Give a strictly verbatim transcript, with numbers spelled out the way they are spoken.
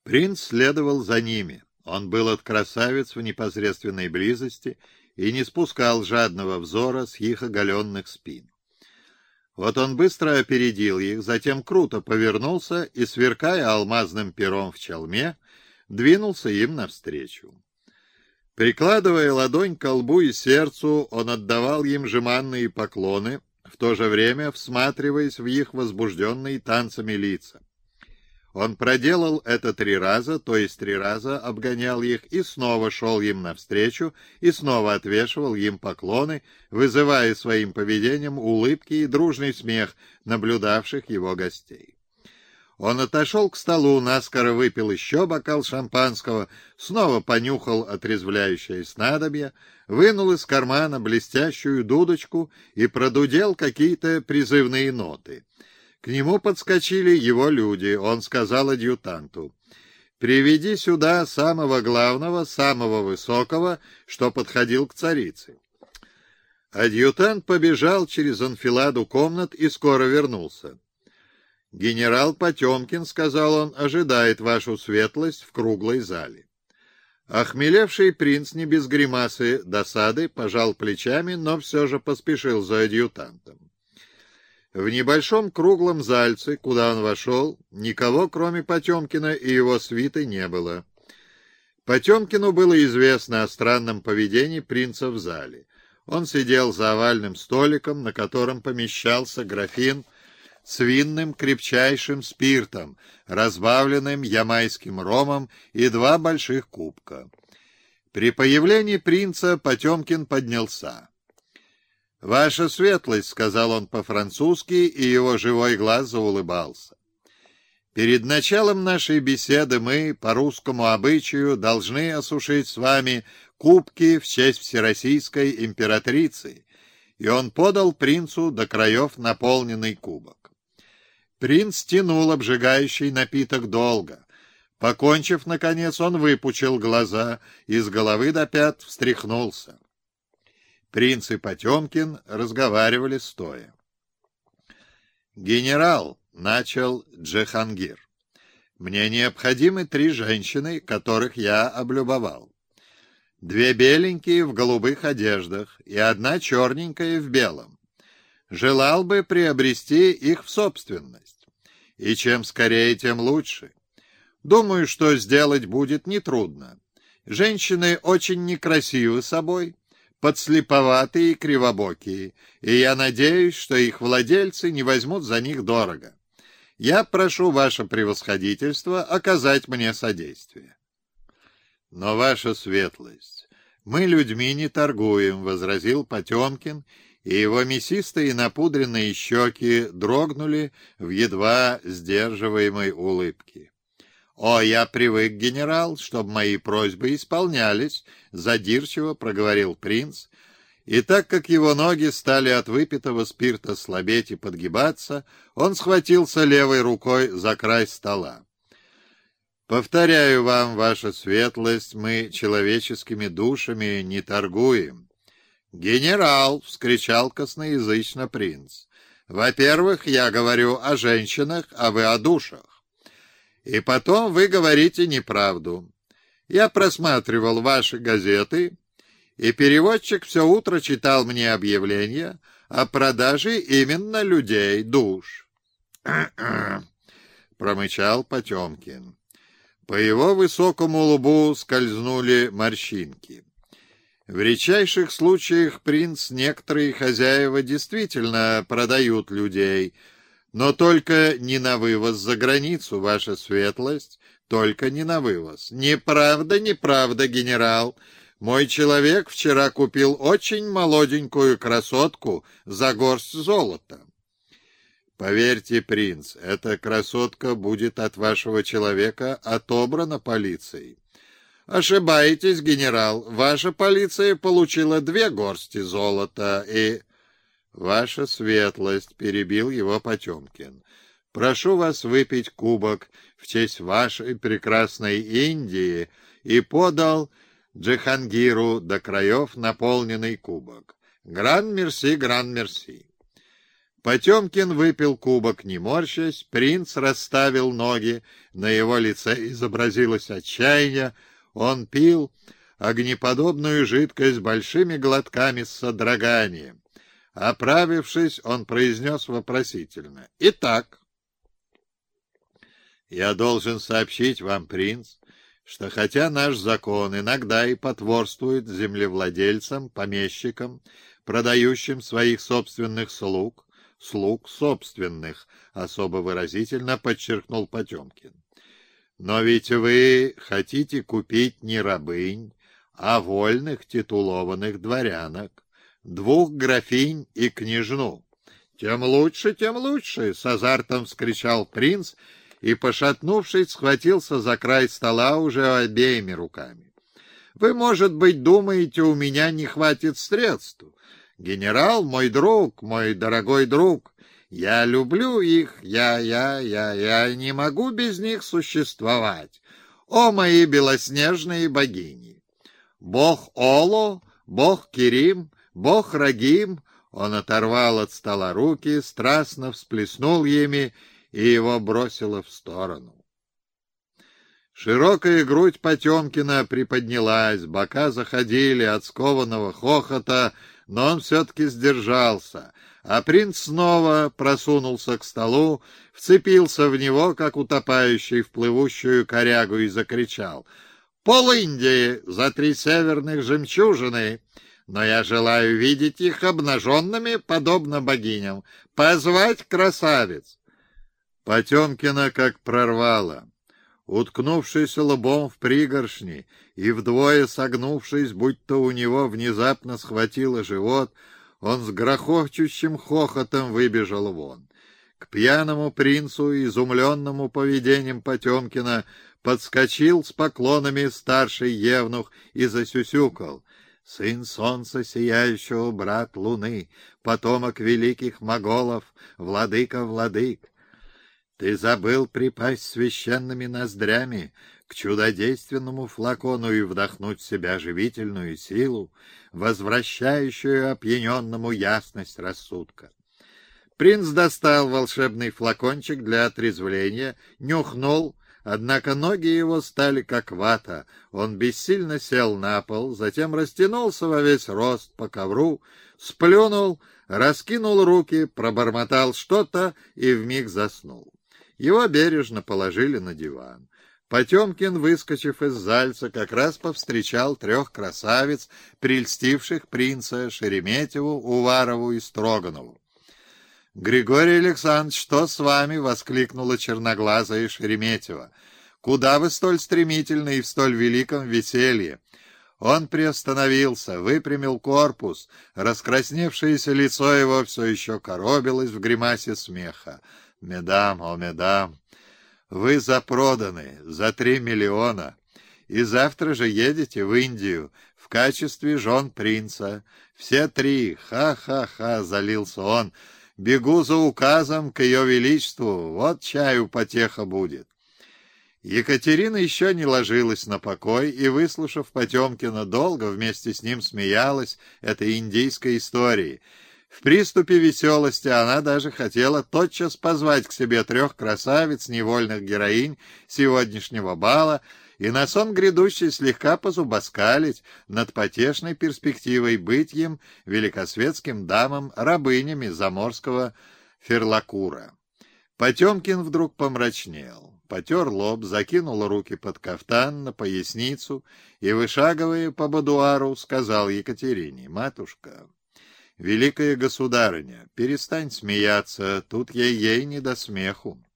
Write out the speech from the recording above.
Принц следовал за ними. Он был от красавиц в непосредственной близости и не спускал жадного взора с их оголенных спин. Вот он быстро опередил их, затем круто повернулся и, сверкая алмазным пером в челме, двинулся им навстречу. Прикладывая ладонь к лбу и сердцу, он отдавал им жеманные поклоны, в то же время всматриваясь в их возбужденные танцами лица. Он проделал это три раза, то есть три раза обгонял их и снова шел им навстречу и снова отвешивал им поклоны, вызывая своим поведением улыбки и дружный смех наблюдавших его гостей. Он отошел к столу, наскоро выпил еще бокал шампанского, снова понюхал отрезвляющее снадобье, вынул из кармана блестящую дудочку и продудел какие-то призывные ноты. К нему подскочили его люди. Он сказал адъютанту: «Приведи сюда самого главного, самого высокого, что подходил к царице». Адъютант побежал через анфиладу комнат и скоро вернулся. «Генерал Потемкин, — сказал он, — ожидает вашу светлость в круглой зале». Охмелевший принц не без гримасы досады пожал плечами, но все же поспешил за адъютантом. В небольшом круглом зальце, куда он вошел, никого, кроме Потемкина и его свиты, не было. Потемкину было известно о странном поведении принца в зале. Он сидел за овальным столиком, на котором помещался графин с винным крепчайшим спиртом, разбавленным ямайским ромом, и два больших кубка. При появлении принца Потемкин поднялся. «Ваша светлость», — сказал он по-французски, и его живой глаз заулыбался. «Перед началом нашей беседы мы, по русскому обычаю, должны осушить с вами кубки в честь всероссийской императрицы», и он подал принцу до краев наполненный кубок. Принц тянул обжигающий напиток долго. Покончив, наконец, он выпучил глаза и с головы до пят встряхнулся. Принц и Потемкин разговаривали стоя. «Генерал», — начал Джихангир, — «мне необходимы три женщины, которых я облюбовал. Две беленькие в голубых одеждах и одна черненькая в белом. Желал бы приобрести их в собственность. И чем скорее, тем лучше. Думаю, что сделать будет нетрудно. Женщины очень некрасивы собой, подслеповатые и кривобокие, и я надеюсь, что их владельцы не возьмут за них дорого. Я прошу ваше превосходительство оказать мне содействие». «Но, ваша светлость, мы людьми не торгуем», — возразил Потемкин, и его мясистые напудренные щеки дрогнули в едва сдерживаемой улыбке. «О, я привык, генерал, чтобы мои просьбы исполнялись», — задирчиво проговорил принц, и так как его ноги стали от выпитого спирта слабеть и подгибаться, он схватился левой рукой за край стола. «Повторяю вам, ваша светлость, мы человеческими душами не торгуем». «Генерал!» — вскричал косноязычно принц. «Во-первых, я говорю о женщинах, а вы о душах. И потом вы говорите неправду. Я просматривал ваши газеты, и переводчик все утро читал мне объявления о продаже именно людей, душ». промычал Потемкин. По его высокому лбу скользнули морщинки. В редчайших случаях, принц, некоторые хозяева действительно продают людей, но только не на вывоз за границу, ваша светлость, только не на вывоз. Неправда, неправда, генерал. Мой человек вчера купил очень молоденькую красотку за горсть золота. Поверьте, принц, эта красотка будет от вашего человека отобрана полицией. Ошибаетесь, генерал. Ваша полиция получила две горсти золота и... «Ваша светлость», — перебил его Потемкин, — «прошу вас выпить кубок в честь вашей прекрасной Индии», и подал Джихангиру до краев наполненный кубок. «Гран-мерси, гран-мерси». Потемкин выпил кубок, не морщась, принц расставил ноги, на его лице изобразилось отчаяние, он пил огнеподобную жидкость большими глотками с содроганием. Оправившись, он произнес вопросительно: «Итак, я должен сообщить вам, принц, что хотя наш закон иногда и потворствует землевладельцам, помещикам, продающим своих собственных слуг, слуг собственных», — особо выразительно подчеркнул Потемкин. «Но ведь вы хотите купить не рабынь, а вольных титулованных дворянок, двух графинь и княжну». «Тем лучше, тем лучше!» — с азартом вскричал принц и, пошатнувшись, схватился за край стола уже обеими руками. «Вы, может быть, думаете, у меня не хватит средств? Генерал, мой друг, мой дорогой друг, я люблю их, я, я, я, я не могу без них существовать. О, мои белоснежные богини! Бог Оло, бог Керим, бог Рагим». Он оторвал от стола руки, страстно всплеснул ими, и его бросило в сторону. Широкая грудь Потемкина приподнялась, бока заходили от скованного хохота, но он все-таки сдержался, а принц снова просунулся к столу, вцепился в него, как утопающий в плывущую корягу, и закричал: «Пол Индии за три северных жемчужины! Но я желаю видеть их обнаженными, подобно богиням. Позвать красавиц!» Потемкина как прорвало. Уткнувшись лбом в пригоршни и вдвое согнувшись, будто у него внезапно схватило живот, он с грохочущим хохотом выбежал вон. К пьяному принцу, изумленному поведением Потемкина, подскочил с поклонами старший евнух и засюсюкал: «Сын солнца сияющего, брат луны, потомок великих моголов, владыка владык, ты забыл припасть священными ноздрями к чудодейственному флакону и вдохнуть в себя живительную силу, возвращающую опьяненному ясность рассудка». Принц достал волшебный флакончик для отрезвления, нюхнул, однако ноги его стали как вата. Он бессильно сел на пол, затем растянулся во весь рост по ковру, сплюнул, раскинул руки, пробормотал что-то и вмиг заснул. Его бережно положили на диван. Потемкин, выскочив из Зальца, как раз повстречал трех красавиц, прельстивших принца Шереметьеву, Уварову и Строганову. «Григорий Александрович, что с вами?» — воскликнула черноглазая Шереметьева. «Куда вы столь стремительно и в столь великом веселье?» Он приостановился, выпрямил корпус, раскрасневшееся лицо его все еще коробилось в гримасе смеха. «Медам, о, медам, вы запроданы за три миллиона, и завтра же едете в Индию в качестве жен принца. Все три, ха-ха-ха!» — залился он. «Бегу за указом к ее величеству, вот чаю потеха будет». Екатерина еще не ложилась на покой и, выслушав Потемкина, долго вместе с ним смеялась этой индийской историей. В приступе веселости она даже хотела тотчас позвать к себе трех красавиц, невольных героинь сегодняшнего бала, и на сон грядущий слегка позубоскалить над потешной перспективой быть им, великосветским дамам, рабынями заморского Ферлакура. Потемкин вдруг помрачнел, потер лоб, закинул руки под кафтан на поясницу и, вышагивая по будуару, сказал Екатерине: «Матушка, великая государыня, перестань смеяться, тут ей-ей не до смеху».